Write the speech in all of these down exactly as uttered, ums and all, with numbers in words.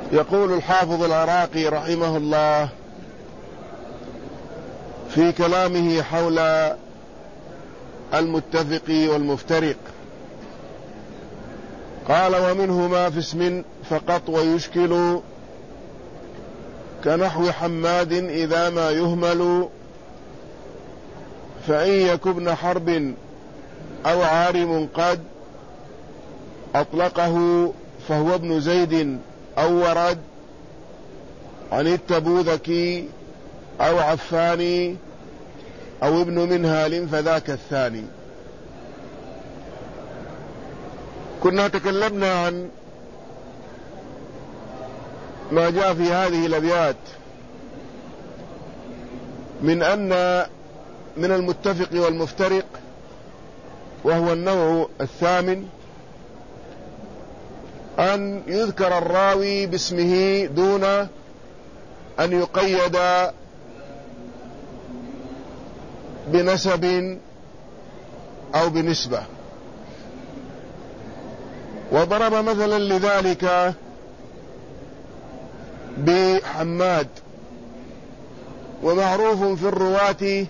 يقول الحافظ العراقي رحمه الله في كلامه حول المتفق والمفترق، قال: ومنهما في اسم فقط ويشكل، كنحو حماد إذا ما يهمل، فإن يك ابن حرب أو عارم قد أطلقه فهو ابن زيد أو ورد عن التبوذكي أو عفاني أو ابن منهال فذاك الثاني. كنا تكلمنا عن ما جاء في هذه الأبيات من أن من المتفق والمفترق، وهو النوع الثامن، أن يذكر الراوي باسمه دون أن يقيد بنسب أو بنسبة. وضرب مثلا لذلك بحماد، ومعروف في الرواة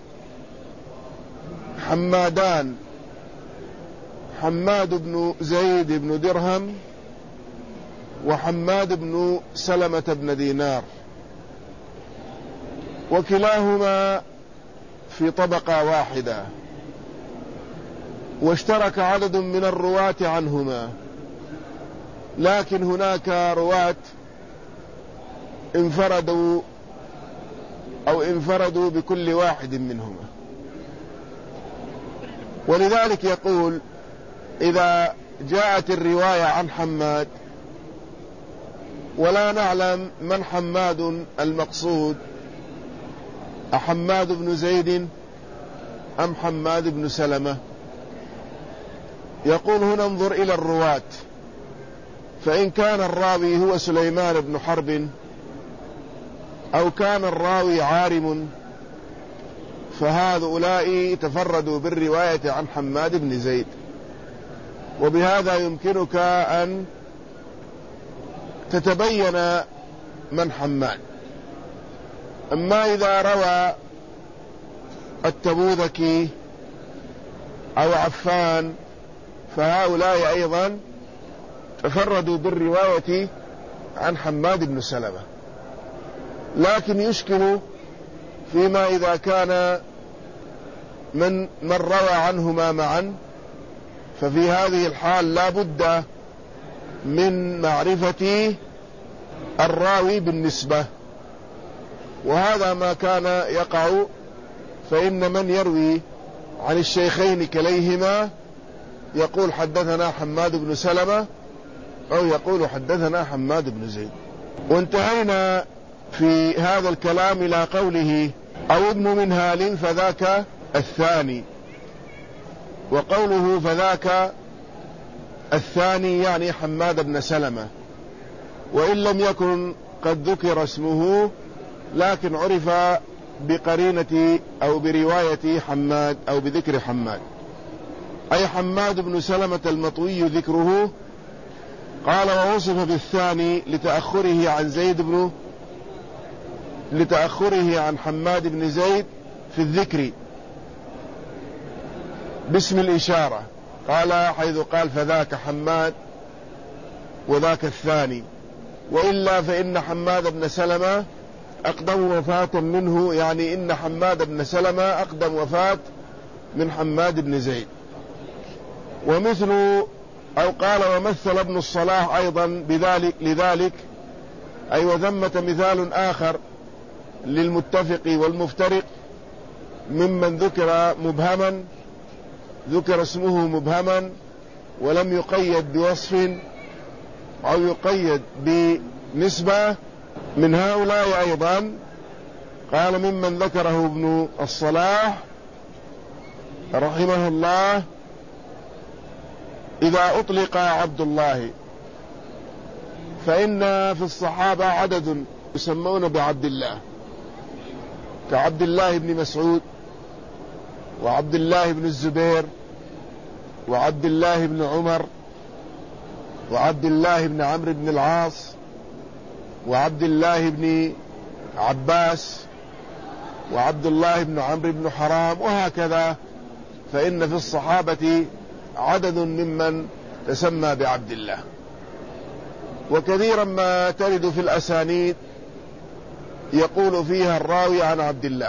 حمادان: حماد بن زيد بن درهم وحماد بن سلمة بن دينار، وكلاهما في طبقة واحدة، واشترك عدد من الرواة عنهما، لكن هناك رواة انفردوا أو انفردوا بكل واحد منهما. ولذلك يقول: إذا جاءت الرواية عن حماد ولا نعلم من حماد المقصود، أحماد بن زيد أم حماد بن سلمة، يقول: هنا انظر إلى الرواة، فإن كان الراوي هو سليمان بن حرب أو كان الراوي عارم فهؤلاء تفردوا بالرواية عن حماد بن زيد، وبهذا يمكنك أن تتبين من حماد. أما إذا روى التبوذكي أو عفان فهؤلاء أيضا تفردوا بالرواية عن حماد بن سلمة، لكن يشكل فيما إذا كان من من روى عنهما معا، ففي هذه الحال لا بد من معرفة الراوي بالنسبة، وهذا ما كان يقع. فإن من يروي عن الشيخين كليهما يقول: حدثنا حماد بن سلمة، أو يقول: حدثنا حماد بن زيد. وانتهينا في هذا الكلام إلى قوله: أو ابن منهال فذاك الثاني. وقوله فذاك الثاني يعني حماد بن سلمة، وإن لم يكن قد ذكر اسمه، لكن عرف بقرينة أو برواية حماد أو بذكر حماد، أي حماد بن سلمة المطوي ذكره. قال: ووصف بالثاني لتأخره عن زيد بن لتأخره عن حماد بن زيد في الذكر باسم الإشارة، قال حيث قال: فذاك حماد وذاك الثاني. وإلا فإن حماد بن سلمة أقدم وفاة منه، يعني إن حماد بن سلمة أقدم وفاة من حماد بن زيد. ومثل أو قال: ومثل ابن الصلاح أيضا بذلك لذلك، أي وثمة مثال آخر للمتفق والمفترق ممن ذكر مبهما، ذكر اسمه مبهما ولم يقيد بوصف أو يقيد بنسبة. من هؤلاء أيضا قال: ممن ذكره ابن الصلاح رحمه الله: إذا أطلق عبد الله، فإن في الصحابة عدد يسمون بعبد الله، كعبد الله بن مسعود وعبد الله بن الزبير وعبد الله بن عمر وعبد الله بن عمرو بن العاص وعبد الله بن عباس وعبد الله بن عمرو بن حرام، وهكذا، فإن في الصحابة عدد ممن تسمى بعبد الله. وكثيرا ما ترد في الأسانيد يقول فيها الراوي عن عبد الله،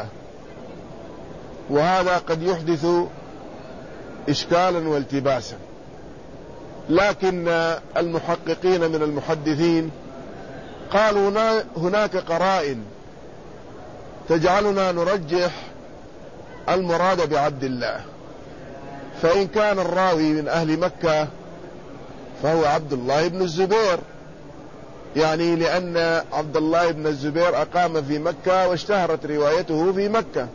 وهذا قد يحدث إشكالا والتباسا، لكن المحققين من المحدثين قالوا هناك قرائن تجعلنا نرجح المراد بعبد الله. فإن كان الراوي من أهل مكة فهو عبد الله بن الزبير، يعني لأن عبد الله بن الزبير أقام في مكة واشتهرت روايته في مكة.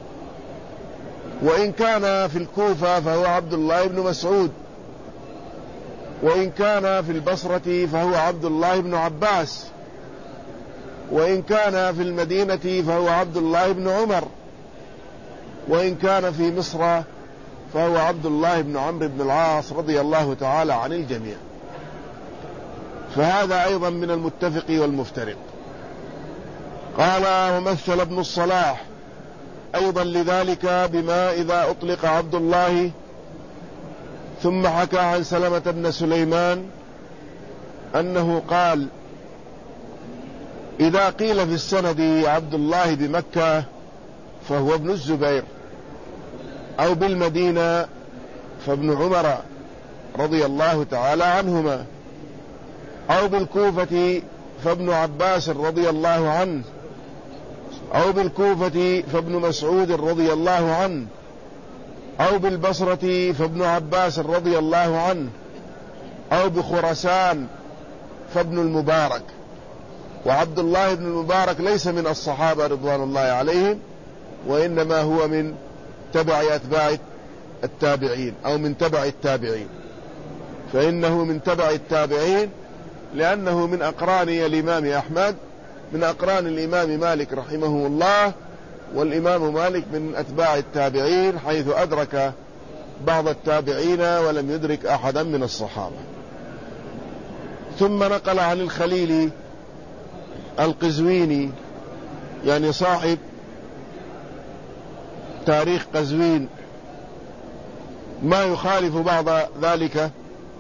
وإن كان في الكوفة فهو عبد الله بن مسعود، وإن كان في البصرة فهو عبد الله بن عباس، وإن كان في المدينة فهو عبد الله بن عمر، وإن كان في مصر فهو عبد الله بن عمرو بن العاص رضي الله تعالى عن الجميع. فهذا أيضا من المتفق والمفترق. قال ومثل ابن الصلاح أيضا لذلك بما إذا أطلق عبد الله ثم حكى عن سلمة بن سليمان أنه قال إذا قيل في السند عبد الله بمكة فهو ابن الزبير، أو بالمدينة فابن عمر رضي الله تعالى عنهما، أو بالكوفة فابن عباس رضي الله عنه، أو بالكوفة فابن مسعود رضي الله عنه، أو بالبصرة فابن عباس رضي الله عنه، أو بخراسان فابن المبارك. وعبد الله بن المبارك ليس من الصحابة رضوان الله عليهم، وإنما هو من تبع أتباع التابعين أو من تبع التابعين، فإنه من تبع التابعين لأنه من أقران الإمام أحمد، من أقران الإمام مالك رحمه الله، والإمام مالك من أتباع التابعين حيث أدرك بعض التابعين ولم يدرك أحدا من الصحابة. ثم نقل عن الخليل القزويني، يعني صاحب تاريخ قزوين، ما يخالف بعض ذلك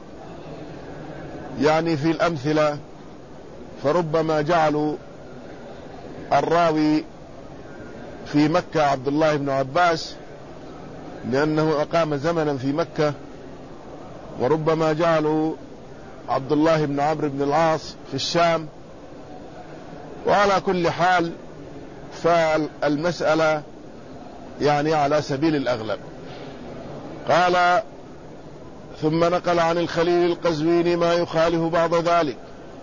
يعني في الأمثلة، فربما جعلوا الراوي في مكة عبد الله بن عباس لأنه أقام زمنا في مكة، وربما جعلوا عبد الله بن عمرو بن العاص في الشام. وعلى كل حال فالمسألة يعني على سبيل الأغلب. قال ثم نقل عن الخليل القزويني ما يخالف بعض ذلك.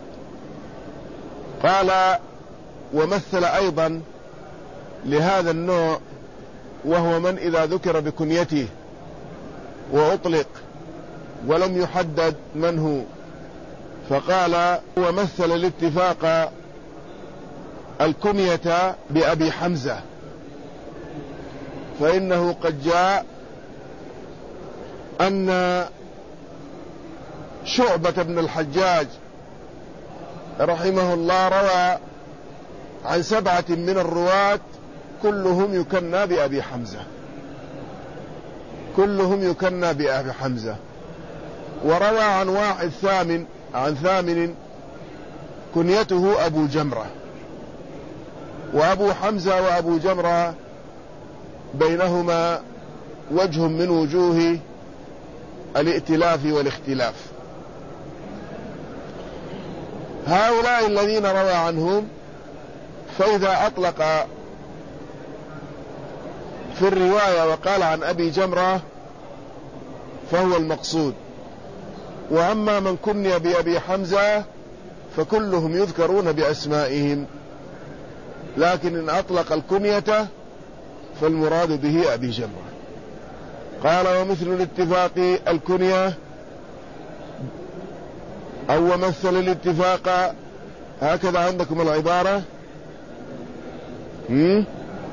قال ومثل أيضا لهذا النوع، وهو من إذا ذكر بكنيته وأطلق ولم يحدد من هو، فقال ومثل الاتفاق الكنية بأبي حمزة، فإنه قد جاء أن شعبة بن الحجاج رحمه الله روى عن سبعة من الرواة كلهم يكنى بأبي حمزة، كلهم يكنى بأبي حمزة، وروى عن واحد ثامن عن ثامن كنيته أبو جمرة. وأبو حمزة وأبو جمرة بينهما وجه من وجوه الائتلاف والاختلاف. هؤلاء الذين روى عنهم، فإذا أطلق في الرواية وقال عن أبي جمرة فهو المقصود، وأما من كني بأبي حمزة فكلهم يذكرون بأسمائهم، لكن إن أطلق الكنية فالمراد به أبي جمرة. قال ومثل الاتفاق الكنية أو مثل الاتفاق، هكذا عندكم العبارة، هم؟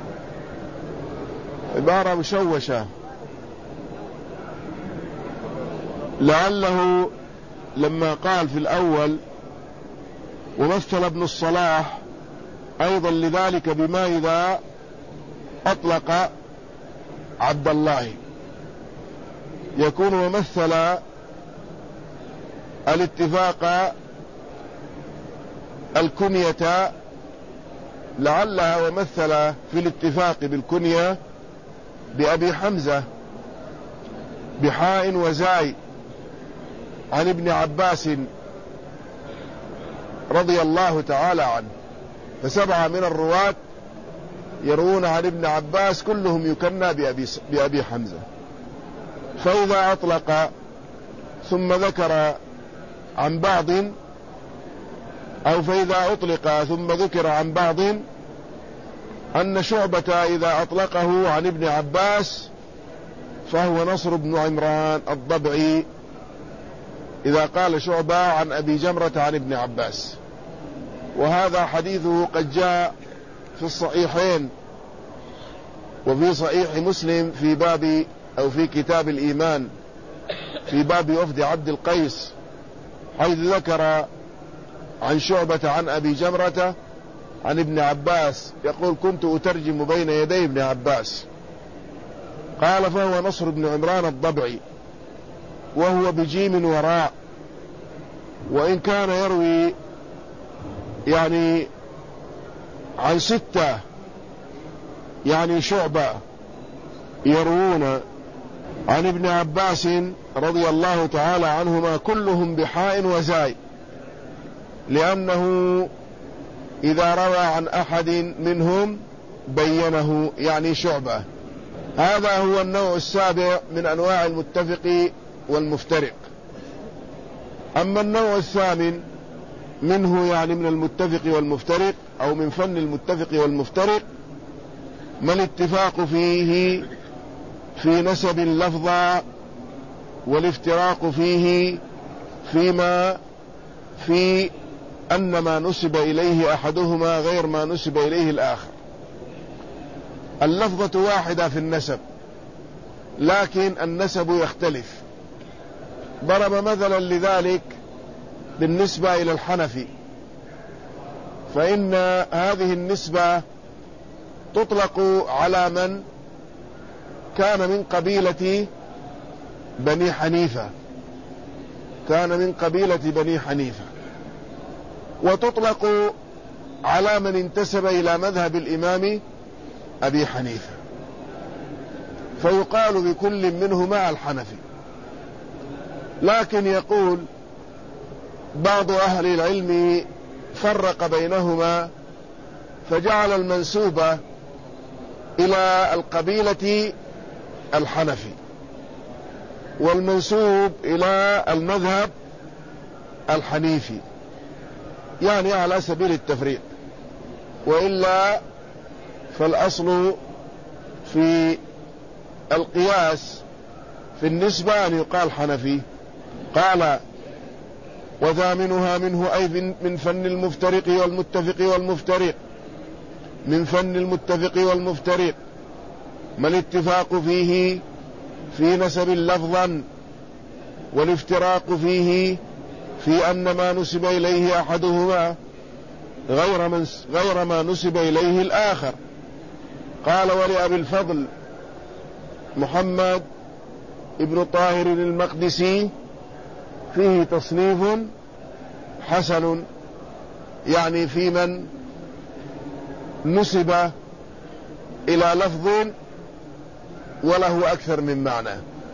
عبارة مشوشة، لعله لما قال في الأول ومثل ابن الصلاح أيضا لذلك بما إذا أطلق عبد الله يكون ومثل الاتفاق الكنية، لعلها ومثل في الاتفاق بالكنية بأبي حمزة بحاء وزاي عن ابن عباس رضي الله تعالى عنه. فسبعة من الرواة يروون عن ابن عباس كلهم يكنى بأبي, بأبي حمزة. فإذا أطلق ثم ذكر عن بعض، أو فإذا أطلق ثم ذكر عن بعض، أن شعبة إذا أطلقه عن ابن عباس فهو نصر بن عمران الضبعي، إذا قال شعبة عن أبي جمرة عن ابن عباس. وهذا حديثه قد جاء في الصحيحين وفي صحيح مسلم في باب أو في كتاب الإيمان في باب وفد عبد القيس، حيث ذكر عن شعبة عن أبي جمرة عن ابن عباس يقول: كنت أترجم بين يدي ابن عباس. قال: فهو نصر بن عمران الضبعي، وهو بجيم وراء، وإن كان يروي يعني عن ستة يعني شعبة يروون عن ابن عباس رضي الله تعالى عنهما كلهم بحاء وزاي، لأنه إذا روى عن أحد منهم بينه يعني شعبة. هذا هو النوع السابع من أنواع المتفق والمفترق. أما النوع الثامن منه يعني من المتفق والمفترق أو من فن المتفق والمفترق ما الاتفاق فيه في نسب اللفظ، والافتراق فيه فيما في أن ما نسب إليه أحدهما غير ما نسب إليه الآخر. اللفظة واحدة في النسب لكن النسب يختلف. ضرب مثلا لذلك بالنسبة إلى الحنفي، فإن هذه النسبة تطلق على من كان من قبيلة بني حنيفة كان من قبيلة بني حنيفة وتطلق على من انتسب إلى مذهب الإمام أبي حنيفة، فيقال بكل منهما الحنفي. لكن يقول بعض أهل العلم فرق بينهما فجعل المنسوب إلى القبيلة الحنفي والمنسوب إلى المذهب الحنيفي، يعني على سبيل التفريق. وإلا فالأصل في القياس في النسبة أن يقال حنفي. قال: وثامنها منه أي من فن المفترق والمتفق والمفترق من فن المتفق والمفترق ما الاتفاق فيه في نسب لفظا، والافتراق فيه في أن ما نسب إليه أحدهما غير, من غير ما نسب إليه الآخر. قال: ولأبي الفضل محمد ابن طاهر المقدسي فيه تصنيف حسن، يعني في من نسب إلى لفظ وله أكثر من معنى.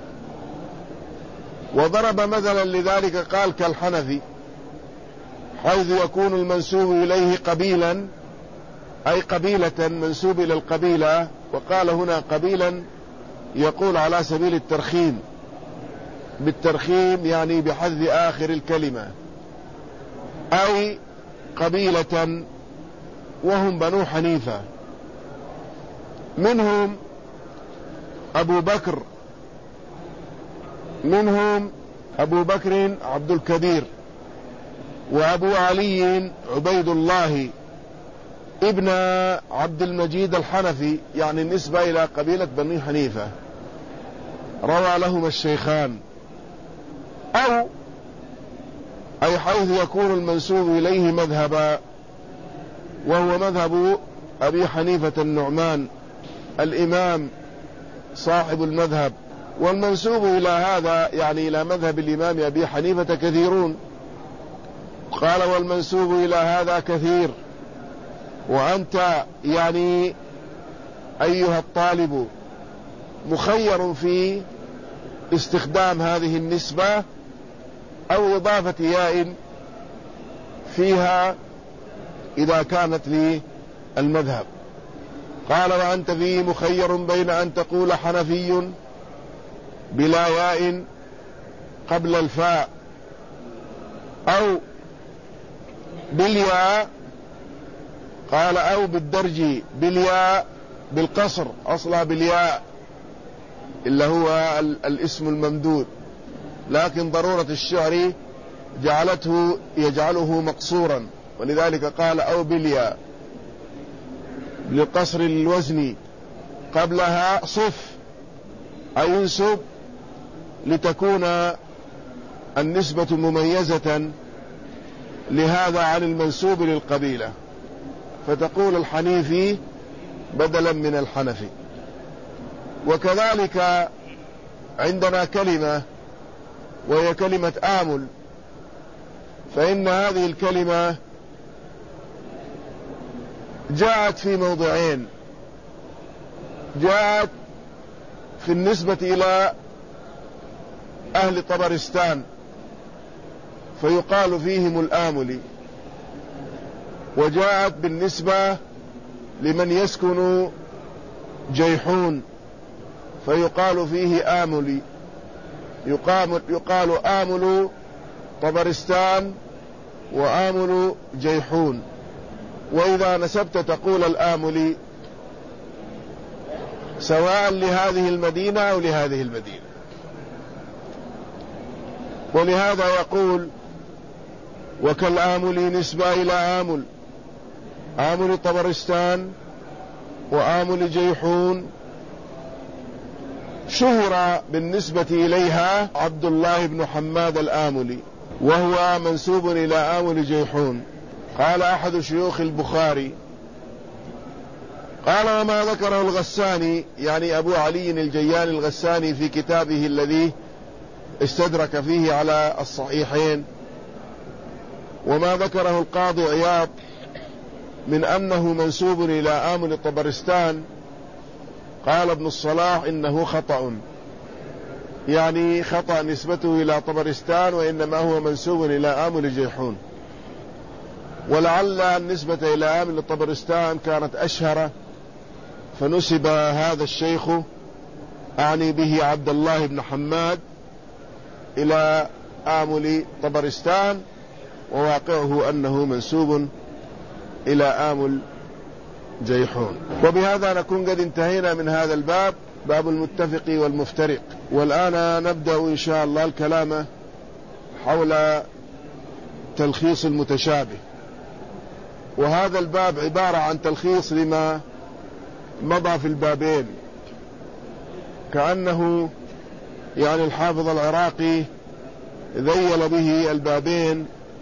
وضرب مثلا لذلك قال: كالحنفي، حيث يكون المنسوب إليه قبيلا أي قبيلة منسوب إلى القبيلة. وقال هنا قبيلا يقول على سبيل الترخيم، بالترخيم يعني بحذف آخر الكلمة، أي قبيلة وهم بنو حنيفة، منهم أبو بكر منهم أبو بكر عبد الكبير، وأبو علي عبيد الله ابن عبد المجيد الحنفي، يعني النسبة إلى قبيلة بني حنيفة، روى لهما الشيخان. أو أي حيث يكون المنسوب إليه مذهبا، وهو مذهب أبي حنيفة النعمان الإمام صاحب المذهب. والمنسوب إلى هذا يعني إلى مذهب الإمام أبي حنيفة كثيرون. قال والمنسوب إلى هذا كثير، وأنت يعني أيها الطالب مخير في استخدام هذه النسبة أو إضافة ياء فيها إذا كانت للمذهب. قال وأنت فيه مخير بين أن تقول حنفي بلا ياء قبل الفاء أو بالياء، قال أو بالدرج بالياء بالقصر أصلا بالياء إلا هو الاسم الممدود، لكن ضرورة الشعر جعلته يجعله مقصورا، ولذلك قال أو بالياء لقصر الوزن قبلها صف أي انسب لتكون النسبة مميزة لهذا عن المنسوب للقبيلة، فتقول الحنيفي بدلا من الحنفي. وكذلك عندنا كلمة وهي كلمة آمل، فإن هذه الكلمة جاءت في موضعين. جاءت في النسبة إلى أهل طبرستان فيقال فيهم الآملي، وجاءت بالنسبة لمن يسكن جيحون فيقال فيه آملي، يقال, يقال آمل طبرستان وآمل جيحون. وإذا نسبت تقول الآملي سواء لهذه المدينة أو لهذه المدينة. ولهذا يقول وكالآمل نسبة إلى آمل، آمل طبرستان وآمل جيحون شهر بالنسبة إليها عبد الله بن حماد الآملي، وهو منسوب إلى آمل جيحون. قال أحد شيوخ البخاري قال وما ذكره الغساني يعني أبو علي الجياني الغساني في كتابه الذي استدرك فيه على الصحيحين، وما ذكره القاضي عياض من أنه منسوب إلى آمل طبرستان، قال ابن الصلاح إنه خطأ، يعني خطأ نسبته إلى طبرستان وإنما هو منسوب إلى آمل جيحون. ولعل النسبة إلى آمل طبرستان كانت أشهر فنسب هذا الشيخ أعني به عبد الله بن حماد إلى آمل طبرستان، وواقعه أنه منسوب إلى آمل جيحون. وبهذا نكون قد انتهينا من هذا الباب، باب المتفق والمفترق. والآن نبدأ إن شاء الله الكلام حول تلخيص المتشابه، وهذا الباب عبارة عن تلخيص لما مضى في البابين، كأنه يعني الحافظ العراقي ذيل به البابين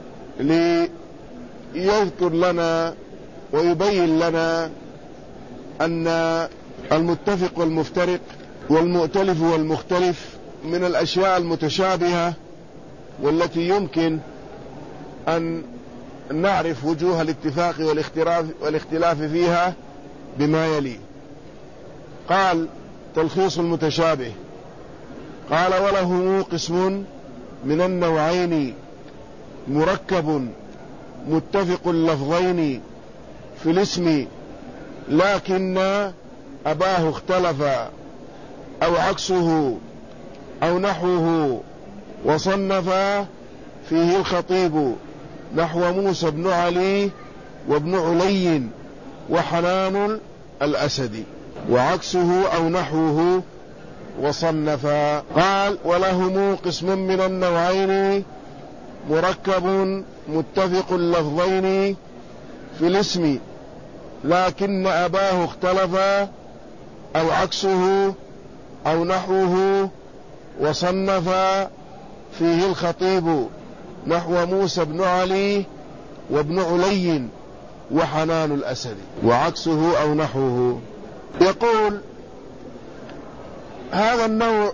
ليذكر لنا ويبين لنا أن المتفق والمفترق والمؤتلف والمختلف من الأشياء المتشابهة والتي يمكن أن نعرف وجوه الاتفاق والاختلاف, والاختلاف فيها بما يلي. قال تلخيص المتشابه، قال وله قسم من النوعين مركب متفق اللفظين في الاسم لكن أباه اختلف أو عكسه أو نحوه، وصنف فيه الخطيب نحو موسى بن علي وابن علي وحنان الأسدي، وعكسه أو نحوه وصنف. قال ولهم قسم من النوعين مركب متفق اللفظين في الاسم لكن أباه اختلف أو عكسه أو نحوه، وصنف فيه الخطيب نحو موسى بن علي وابن علي وحنان الأسدي، وعكسه أو نحوه. يقول هذا النوع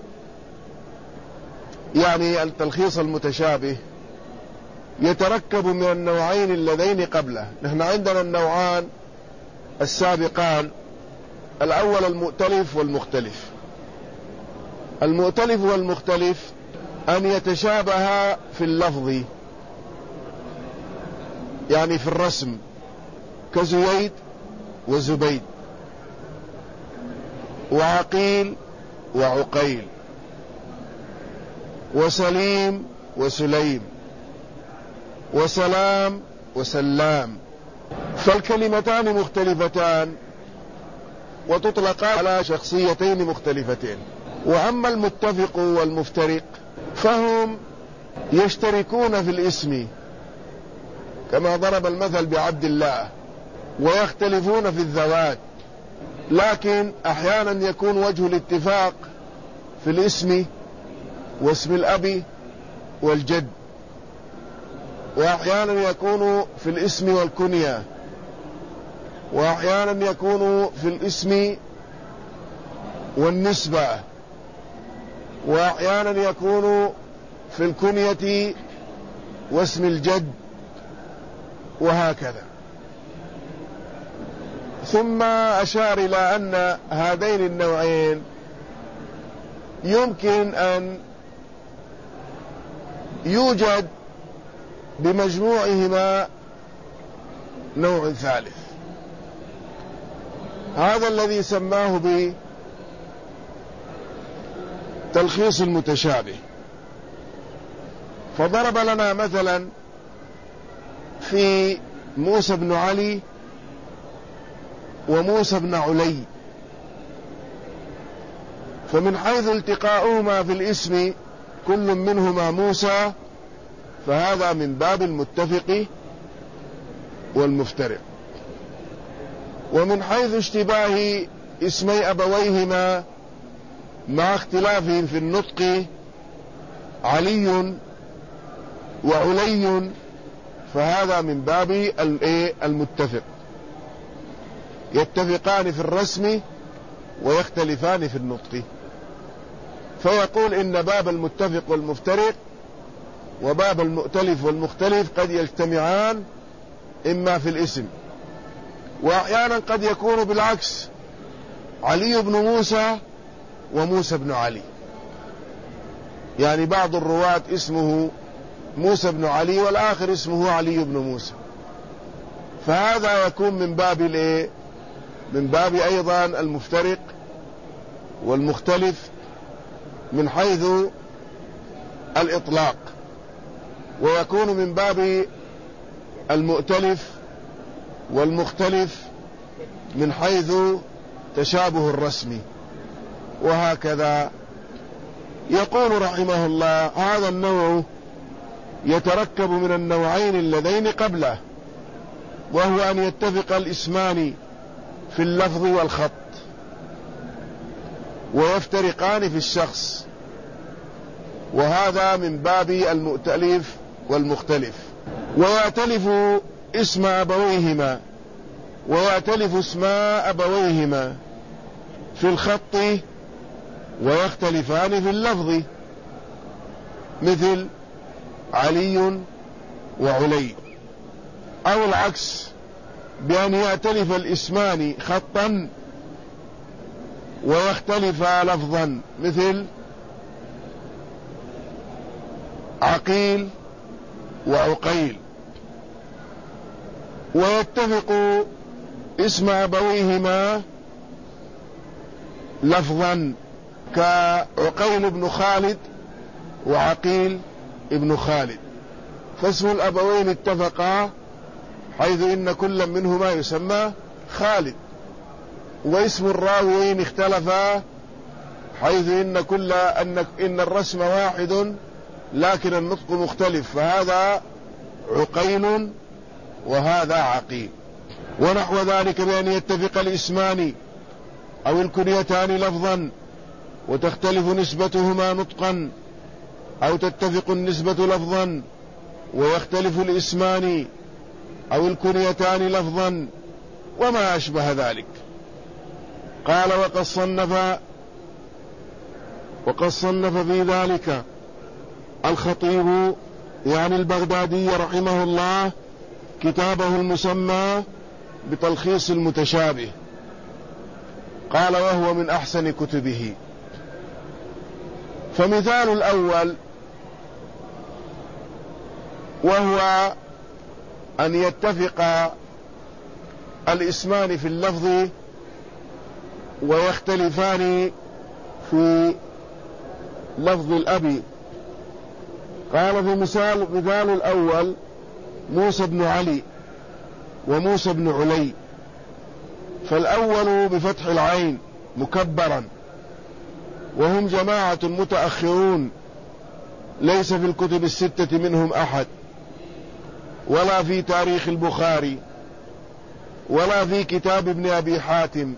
يعني التلخيص المتشابه يتركب من النوعين اللذين قبله. نحن عندنا النوعان السابقان، الأول المؤتلف والمختلف. المؤتلف والمختلف أن يتشابه في اللفظ، يعني في الرسم، كزييد وزبيد وعقيل وعقيل وسليم وسليم وسلام وسلام، فالكلمتان مختلفتان وتطلقان على شخصيتين مختلفتين. وأما المتفق والمفترق فهم يشتركون في الاسم كما ضرب المثل بعبد الله، ويختلفون في الذوات، لكن أحيانا يكون وجه الاتفاق في الاسم واسم الأب والجد، وأحيانا يكون في الاسم والكنية، وأحيانا يكون في الاسم والنسبة، وأحيانا يكون في الكنية واسم الجد، وهكذا. ثم أشار إلى أن هذين النوعين يمكن أن يوجد بمجموعهما نوع ثالث، هذا الذي سماه بتلخيص المتشابه. فضرب لنا مثلا في موسى بن علي وموسى بن علي، فمن حيث التقاؤهما في الاسم كل منهما موسى، فهذا من باب المتفق والمفترق. ومن حيث اشتباه اسمي أبويهما مع اختلافهم في النطق علي وعلي، فهذا من باب المتفق، يتفقان في الرسم ويختلفان في النطق. فيقول إن باب المتفق والمفترق وباب المؤتلف والمختلف قد يجتمعان إما في الاسم، وأحيانا قد يكون بالعكس، علي بن موسى وموسى بن علي، يعني بعض الرواة اسمه موسى بن علي والآخر اسمه علي بن موسى، فهذا يكون من باب الايه من باب أيضا المفترق والمختلف من حيث الإطلاق، ويكون من باب المؤتلف والمختلف من حيث تشابه الرسم، وهكذا. يقول رحمه الله هذا النوع يتركب من النوعين اللذين قبله، وهو أن يتفق الاسمان في اللفظ والخط ويفترقان في الشخص، وهذا من باب المؤتلف والمختلف. ويأتلف اسم أبويهما ويأتلف اسم أبويهما في الخط ويختلفان في اللفظ، مثل علي وعلي. أو العكس، بأن يأتلف الاسمان خطا ويختلفا لفظا، مثل عقيل وعقيل. ويتفق اسم أبويهما لفظا، كعقيل بن خالد وعقيل ابن خالد، فاسم الأبوين اتفقا حيث إن كل منهما يسمى خالد، واسم الراويين اختلفا حيث إن كل أن إن الرسم واحد لكن النطق مختلف، فهذا عقيل وهذا عقيل. ونحو ذلك بأن يتفق الاسمان أو الكنيتان لفظا وتختلف نسبتهما نطقا، أو تتفق النسبة لفظا ويختلف الاسمان أو الكنيتان لفظا وما أشبه ذلك. قال وقد صنف وقد صنف في ذلك الخطيب يعني البغدادي رحمه الله كتابه المسمى بتلخيص المتشابه. قال وهو من أحسن كتبه. فمثال الأول وهو أن يتفق الاسمان في اللفظ ويختلفان في لفظ الأب. قال في مثال مثال الأول موسى بن علي وموسى بن علي. فالأول بفتح العين مكبرا، وهم جماعة متأخرون ليس في الكتب الستة منهم أحد، ولا في تاريخ البخاري، ولا في كتاب ابن أبي حاتم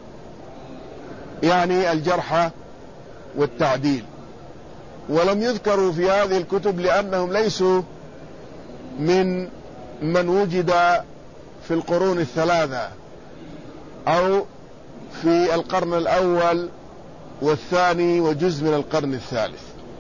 يعني الجرح والتعديل، ولم يذكروا في هذه الكتب لأنهم ليسوا من من وجد في القرون الثلاثة أو في القرن الأول والثاني وجزء من القرن الثالث،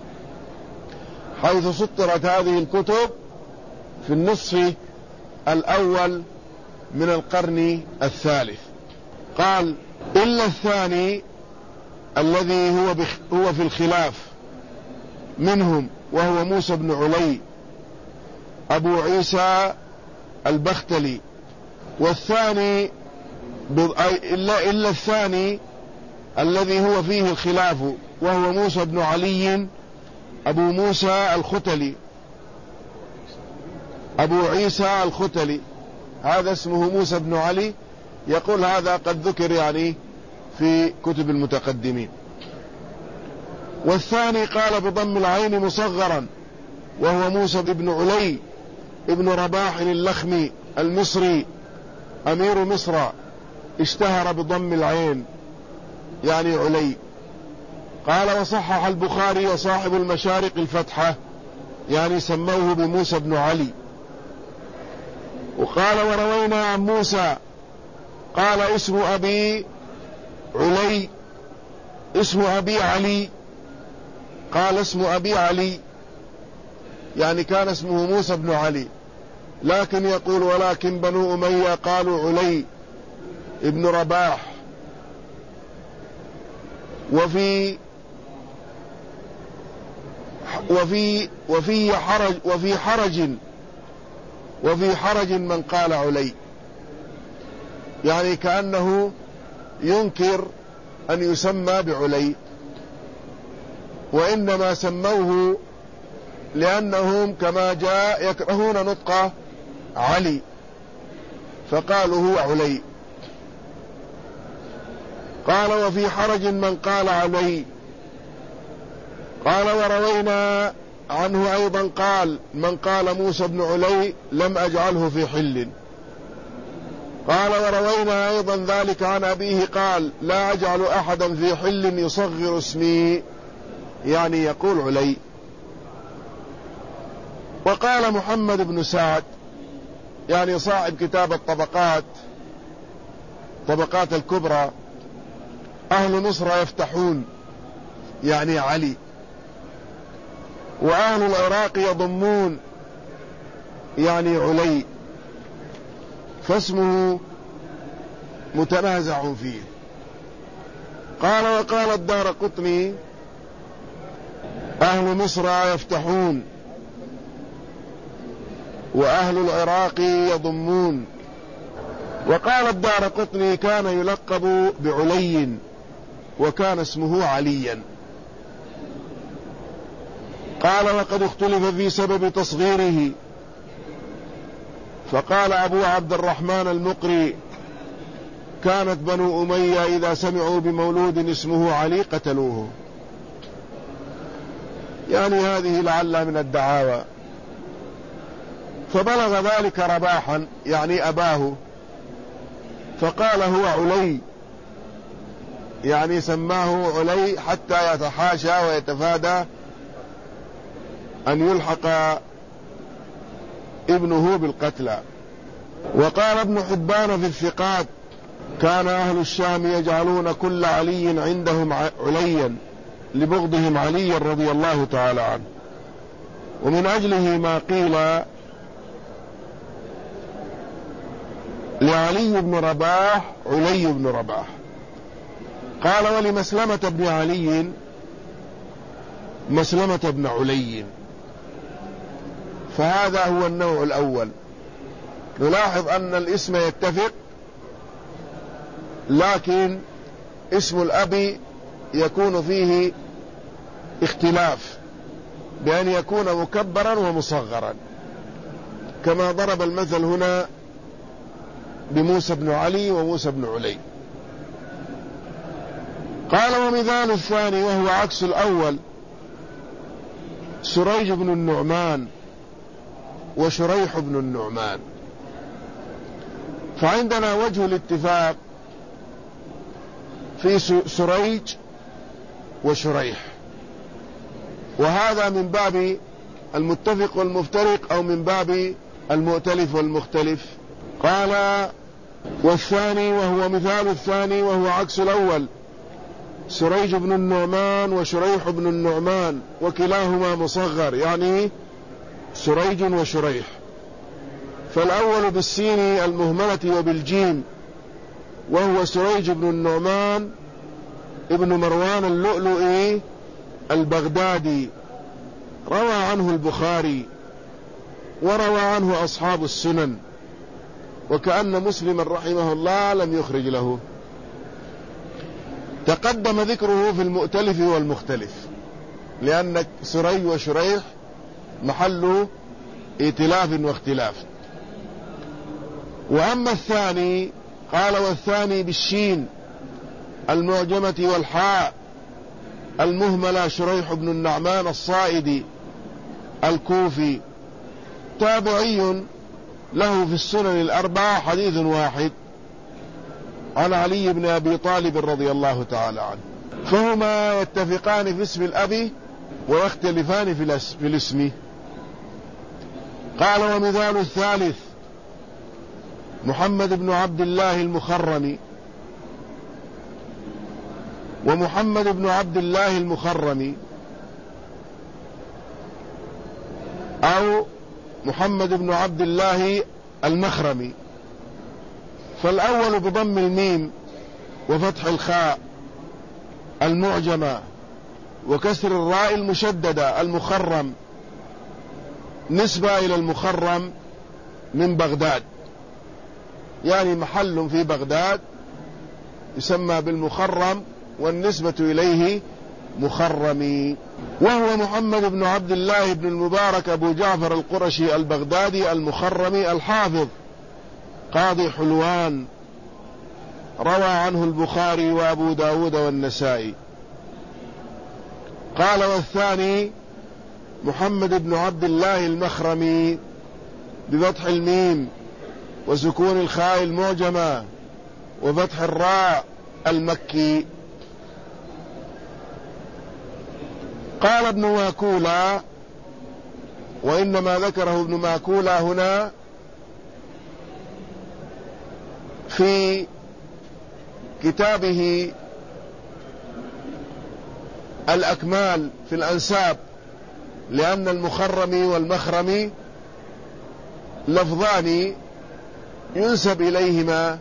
حيث سطرت هذه الكتب في النصف الأول من القرن الثالث. قال إلا الثاني الذي هو, هو في الخلاف منهم، وهو موسى بن علي أبو عيسى البختلي. والثاني إلا, إلا الثاني الذي هو فيه الخلاف، وهو موسى بن علي أبو موسى الختلي أبو عيسى الختلي، هذا اسمه موسى بن علي. يقول هذا قد ذكر يعني في كتب المتقدمين. والثاني قال بضم العين مصغرا، وهو موسى بن علي ابن رباح اللخمي المصري أمير مصر، اشتهر بضم العين يعني علي. قال وصحح البخاري وصاحب المشارق الفتحة يعني سموه بموسى بن علي. وقال وروينا عن موسى قال اسم أبي علي اسم أبي علي، قال اسم أبي علي يعني كان اسمه موسى بن علي، لكن يقول ولكن بنو أمية قالوا علي ابن رباح. وفي وفي وفي حرج وفي حرج وفي حرج من قال علي، يعني كأنه ينكر أن يسمى بعلي، وإنما سموه لأنهم كما جاء يكرهون نطق علي فقالوا هو علي. قال وفي حرج من قال علي. قال وروينا عنه أيضا قال من قال موسى بن علي لم أجعله في حل. قال وروينا أيضا ذلك عن أبيه قال لا أجعل أحدا في حل يصغر اسمي يعني يقول علي. وقال محمد بن سعد يعني صاحب كتاب الطبقات طبقات الكبرى أهل مصر يفتحون يعني علي، وأهل العراق يضمون يعني علي، فاسمه متنازع فيه. قال وقال الدارقطني أهل مصر يفتحون وأهل العراق يضمون. وقال الدارقطني كان يلقب بعلي وكان اسمه عليا. قال وقد اختلف في سبب تصغيره، فقال أبو عبد الرحمن المقري كانت بنو أمية إذا سمعوا بمولود اسمه علي قتلوه، يعني هذه لعلها من الدعاوى. فبلغ ذلك رباحا يعني أباه فقال هو علي، يعني سماه علي حتى يتحاشى ويتفادى أن يلحق ابنه بالقتلى. وقال ابن حبان في الثقات: كان أهل الشام يجعلون كل علي عندهم عليا لبغضهم عليا رضي الله تعالى عنه، ومن أجله ما قيل لعلي بن رباح علي بن رباح. قال: ولمسلمة بن علي مسلمة بن علي. فهذا هو النوع الأول. نلاحظ أن الاسم يتفق، لكن اسم الأب يكون فيه اختلاف بأن يكون مكبرا ومصغرا، كما ضرب المثل هنا بموسى بن علي وموسى بن علي. قال: ومثال الثاني وهو عكس الأول سريج بن النعمان وشريح بن النعمان. فعندنا وجه الاتفاق في سريج وشريح، وهذا من باب المتفق والمفترق أو من باب المؤتلف والمختلف. قال: والثاني وهو مثال الثاني وهو عكس الأول سريج بن النعمان وشريح بن النعمان، وكلاهما مصغر، يعني سريج وشريح. فالأول بالسين المهملة وبالجيم، وهو سريج بن النعمان ابن مروان اللؤلؤي البغدادي، روى عنه البخاري وروى عنه أصحاب السنن، وكأن مسلما رحمه الله لم يخرج له. تقدم ذكره في المؤتلف والمختلف، لأن سريج وشريح محل ائتلاف واختلاف. وأما الثاني قال: والثاني بالشين المعجمة والحاء المهملة شريح بن النعمان الصائدي الكوفي، تابعي له في السنن الأربعة حديث واحد عن علي بن أبي طالب رضي الله تعالى عنه. فهما يتفقان في اسم الأب ويختلفان في الاسم. قال: ومثال الثالث محمد بن عبد الله المخرمي. ومحمد بن عبد الله المخرمي أو محمد بن عبد الله المخرمي، فالأول بضم الميم وفتح الخاء المعجمة وكسر الراء المشددة المخرم، نسبة إلى المخرم من بغداد، يعني محل في بغداد يسمى بالمخرم والنسبة إليه مخرمي. وهو محمد بن عبد الله بن المبارك أبو جعفر القرشي البغدادي المخرمي الحافظ قاضي حلوان، روى عنه البخاري وأبو داود والنسائي. قال: والثاني محمد بن عبد الله المخرمي بفتح الميم وسكون الخاء المعجمة وفتح الراء المكي. قال ابن ماكولا، وإنما ذكره ابن ماكولا هنا في كتابه الأكمال في الأنساب، لأن المخرمي والمخرمي لفظان ينسب إليهما،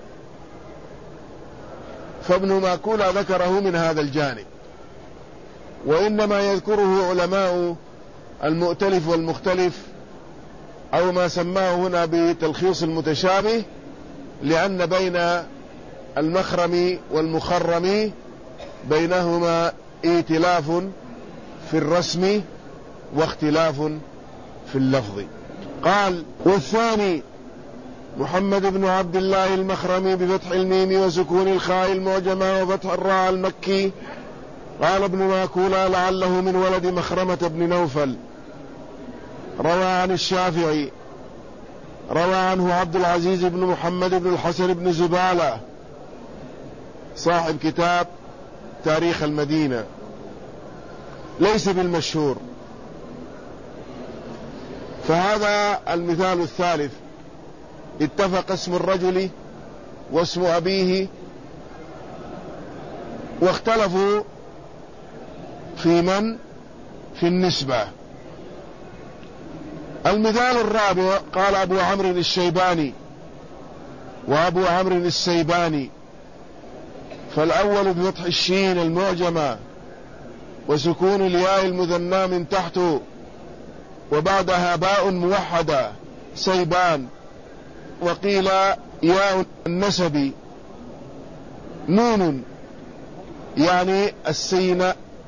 فابن ماكولا ذكره من هذا الجانب. وإنما يذكره علماء المؤتلف والمختلف أو ما سماه هنا بتلخيص المتشابه، لأن بين المخرم والمخرم بينهما ائتلاف في الرسم واختلاف في اللفظ. قال: والثاني محمد بن عبد الله المخرمي بفتح الميم وسكون الخاء المعجمة وفتح الراء المكي. قال ابن ماكولا: لعله من ولد مخرمة بن نوفل، روى عن الشافعي، روى عنه عبد العزيز بن محمد بن الحسن بن زبالة صاحب كتاب تاريخ المدينة، ليس بالمشهور. فهذا المثال الثالث، اتفق اسم الرجل واسم أبيه واختلفوا في من في النسبة. المثال الرابع قال أبو عمرو الشيباني وأبو عمرو السيباني، فالأول بفتح الشين المعجمة وسكون الياء المثنى من تحت وبعدها باء موحدة سيبان، وقيل ياء النسب نون يعني السين.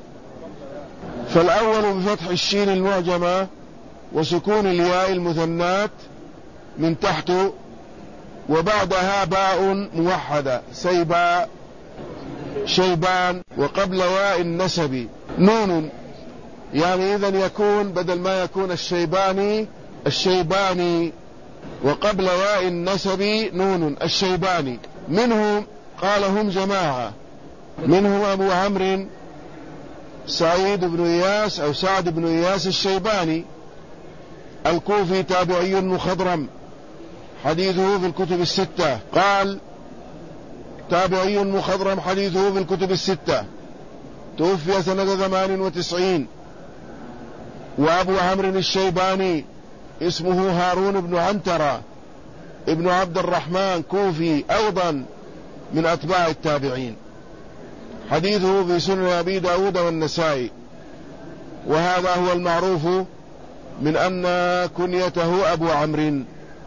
فالأول بفتح الشين المعجمة وسكون الياء المثنات من تحت وبعدها باء موحدة سيبا شيبان، وقبل واء النسب نون، يعني إذن يكون بدل ما يكون الشيباني الشيباني، وقبل واء النسب نون الشيباني. منهم قال هم جماعة، منهم أبو عمرو سعيد بن إياس أو سعد بن إياس الشيباني الكوفي تابعي مخضرم، حديثه في الكتب الستة. قال تابعي مخضرم حديثه في الكتب الستة، توفي سنة ثمان وتسعين. وأبو عمرو الشيباني اسمه هارون بن عنترة ابن عبد الرحمن كوفي أيضا من أتباع التابعين، حديثه في سنن أبي داود والنسائي. وهذا هو المعروف من أن كنيته أبو عمرو،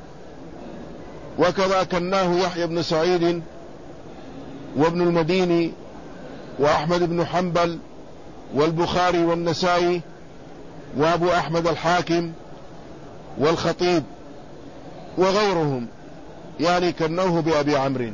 وكذا كناه يحيى بن سعيد وابن المديني وأحمد بن حنبل والبخاري والنسائي وأبو أحمد الحاكم والخطيب وغيرهم، يعني كنوه بأبي عمرو.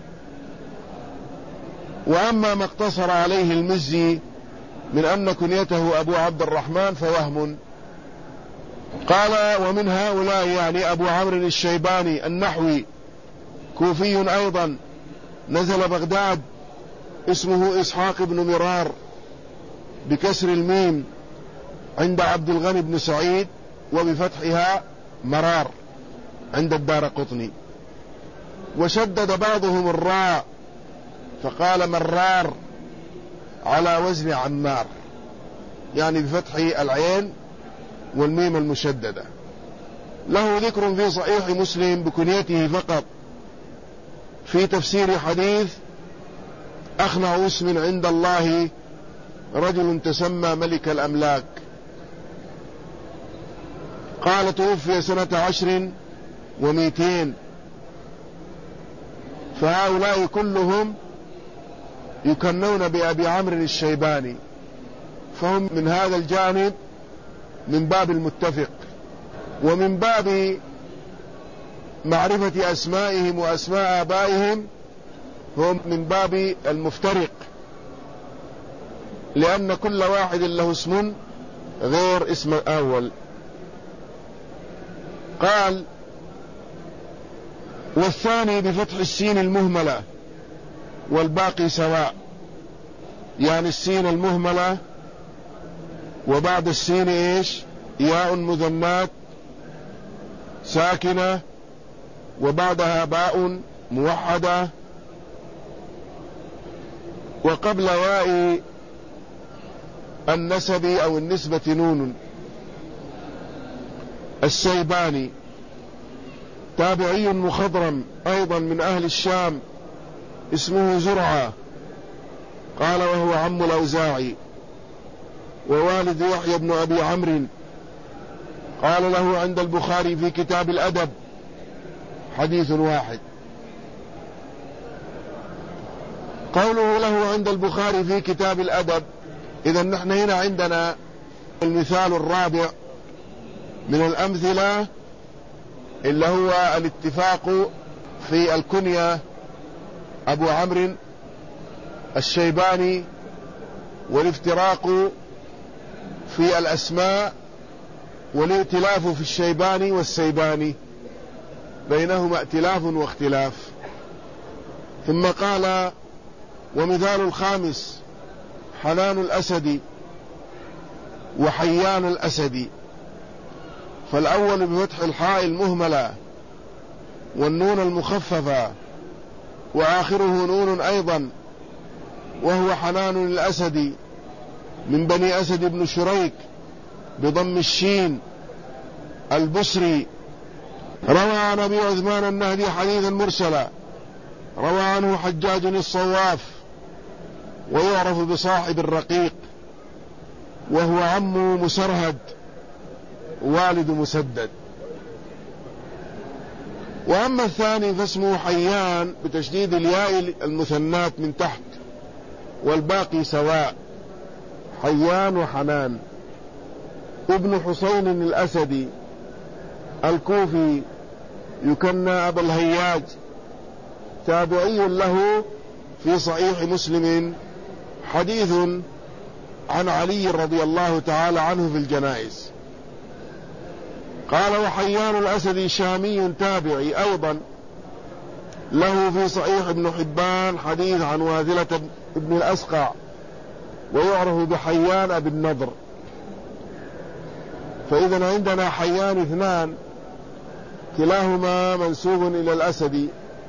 وأما ما اقتصر عليه المزي من أن كنيته أبو عبد الرحمن فوهم. قال ومن هؤلاء يعني أبو عمرو الشيباني النحوي كوفي أيضا، نزل بغداد، اسمه إسحاق بن مرار بكسر الميم عند عبد الغني بن سعيد وبفتحها مرار عند الدارقطني، وشدد بعضهم الراء فقال مرار على وزن عمار، يعني بفتح العين والميم المشددة. له ذكر في صحيح مسلم بكنيته فقط في تفسير حديث أخنع اسم عند الله رجل تسمى ملك الأملاك. قال توفي سنة عشر ومئتين. فهؤلاء كلهم يكنون بأبي عمرو الشيباني، فهم من هذا الجانب من باب المتفق، ومن باب معرفة أسمائهم وأسماء آبائهم هم من باب المفترق، لأن كل واحد له اسم غير اسم الأول. قال والثاني بفتح السين المهملة والباقي سواء، يعني السين المهملة وبعد السين ايش ياء مثنات ساكنة وبعدها باء موحدة، وقبل واء النسب أو النسبة نون. الشيباني تابعي مخضرم أيضا من أهل الشام، اسمه زرعة، قال وهو عم الأوزاعي ووالد يحيى بن أبي عمرو. قال له عند البخاري في كتاب الأدب حديث واحد. قوله له عند البخاري في كتاب الأدب، إذا نحن هنا عندنا المثال الرابع من الأمثلة اللي هو الاتفاق في الكنية أبو عمرو الشيباني، والافتراق في الأسماء، والائتلاف في الشيباني والسيباني، بينهما ائتلاف واختلاف. ثم قال ومثال الخامس حنان الأسدي وحيان الأسدي. فالأول بفتح الحاء المهملة والنون المخففة وآخره نون أيضا، وهو حنان الأسدي من بني أسد بن شريك بضم الشين البصري. روى عن أبي عثمان النهدي حديثا مرسلا روى عنه حجاج الصواف ويعرف بصاحب الرقيق، وهو عم مسرهد والد مسدد. وأما الثاني فاسمه حيان بتشديد الياء المثنات من تحت والباقي سواء، حيان وحنان، ابن حسين الأسدي الكوفي يكنى أبا الهياج، تابعي له في صحيح مسلم حديث عن علي رضي الله تعالى عنه في الجنائز. قال وحيان الأسدي شامي تابعي أيضا له في صحيح ابن حبان حديث عن واذلة ابن الأسقع، ويعرف بحيان أبي النضر. فإذا عندنا حيان اثنان كلاهما منسوب إلى الأسدي،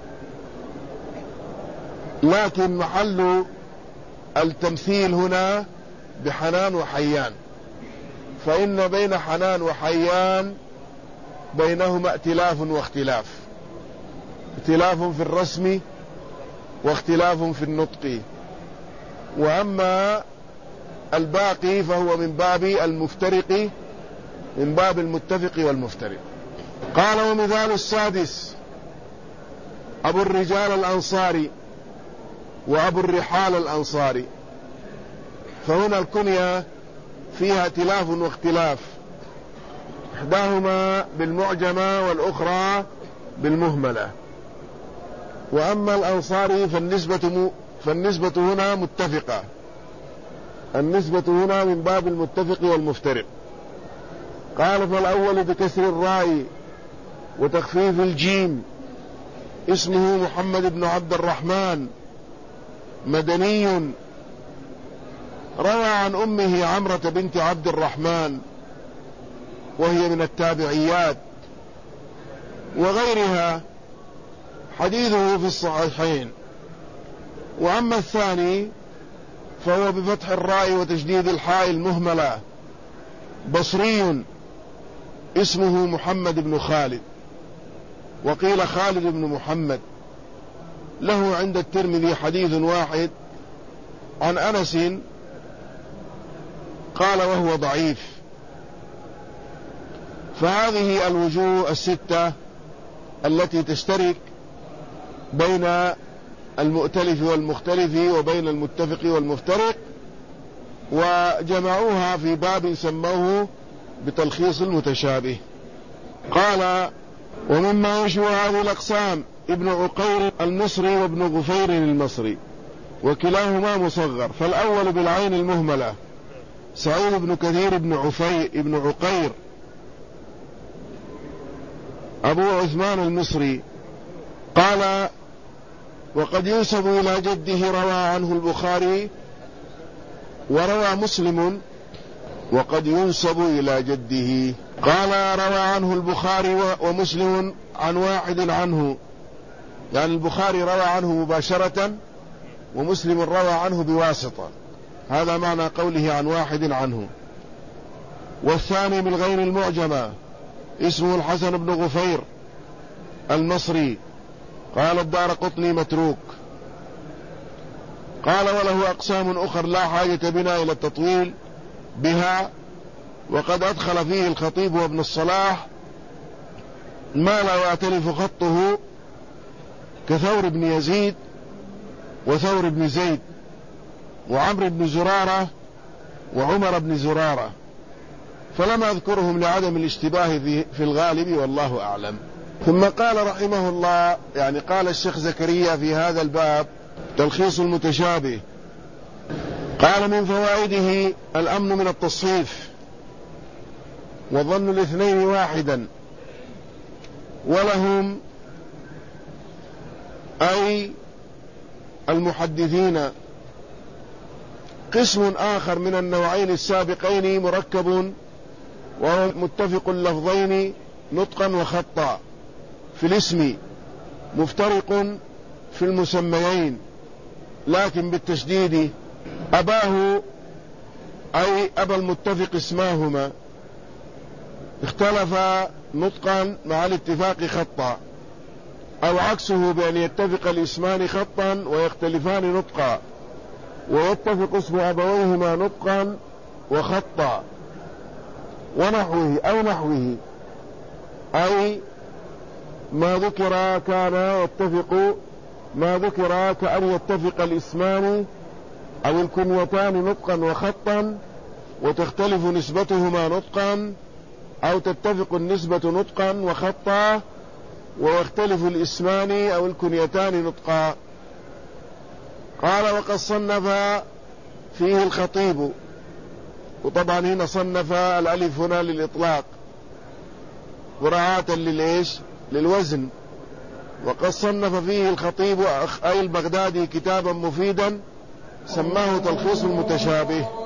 لكن محل التمثيل هنا بحنان وحيان، فإن بين حنان وحيان بينهما ائتلاف واختلاف، ائتلاف في الرسم واختلاف في النطق. وأما الباقي فهو من باب المفترق، من باب المتفق والمفترق. قال ومثال السادس أبو الرجال الأنصاري وأبو الرحال الأنصاري، فهنا الكنية فيها ائتلاف واختلاف، إحداهما بالمعجمة والأخرى بالمهملة. وأما الأنصاري فالنسبة, فالنسبة هنا متفقة، النسبة هنا من باب المتفق والمفترق. قال فالأول بكسر الراء وتخفيف الجيم، اسمه محمد بن عبد الرحمن مدني، روى عن أمه عمرة بنت عبد الرحمن وهي من التابعيات وغيرها، حديثه في الصحيحين. وأما الثاني فهو بفتح الراء وتشديد الحاء المهملة، بصري، اسمه محمد بن خالد، وقيل خالد بن محمد، له عند الترمذي حديث واحد عن أنس قال وهو ضعيف. فهذه الوجوه الستة التي تشترك بين المؤتلف والمختلف وبين المتفق والمفترق، وجمعوها في باب سموه بتلخيص المتشابه. قال ومما يشبه هذه الأقسام ابن عقير المصري وابن غفير المصري، وكلاهما مصغر. فالأول بالعين المهملة سعيد بن كثير بن عفي بن عقير أبو عثمان المصري. قال وقد ينسب إلى جده، روى عنه البخاري وروى مسلم، وقد ينسب إلى جده. قال روى عنه البخاري ومسلم عن واحد عنه، يعني البخاري روى عنه مباشرة ومسلم روى عنه بواسطة، هذا معنى قوله عن واحد عنه. والثاني من غير المعجمة اسمه الحسن بن غفير المصري، قال الدارقطني متروك. قال وله أقسام أخر لا حاجة بنا إلى التطويل بها، وقد أدخل فيه الخطيب وابن الصلاح ما لا يعترف خطه كثور بن يزيد وثور بن زيد وعمر بن زرارة وعمر بن زرارة، فلم أذكرهم لعدم الاشتباه في الغالب والله أعلم. ثم قال رحمه الله، يعني قال الشيخ زكريا في هذا الباب تلخيص المتشابه، قال من فوائده الأمن من التصحيف وظن الاثنين واحدا، ولهم أي المحدثين قسم آخر من النوعين السابقين مركب وهو متفق اللفظين نطقا وخطا في الاسم، مفترق في المسميين لكن بالتشديد. أباه أي أبا المتفق اسماهما اختلف نطقا مع الاتفاق خطا، أو عكسه بأن يتفق الاسمان خطا ويختلفان نطقا، ويتفق اسم أبويهما نطقا وخطا، ونحوه أو نحوه، أي ما ذكر كان يتفق ما ذكر كأن يتفق الاسمان أو الكنيتان نطقا وخطا وتختلف نسبتهما نطقا، أو تتفق النسبة نطقا وخطا ويختلف الاسمان أو الكنيتان نطقا. قال وقد صنف فيه الخطيب، وطبعا هنا صنف الألف هنا للإطلاق مراعاة للإيش للوزن. وقد صنف فيه الخطيب أي البغدادي كتابا مفيدا سماه تلخيص المتشابه.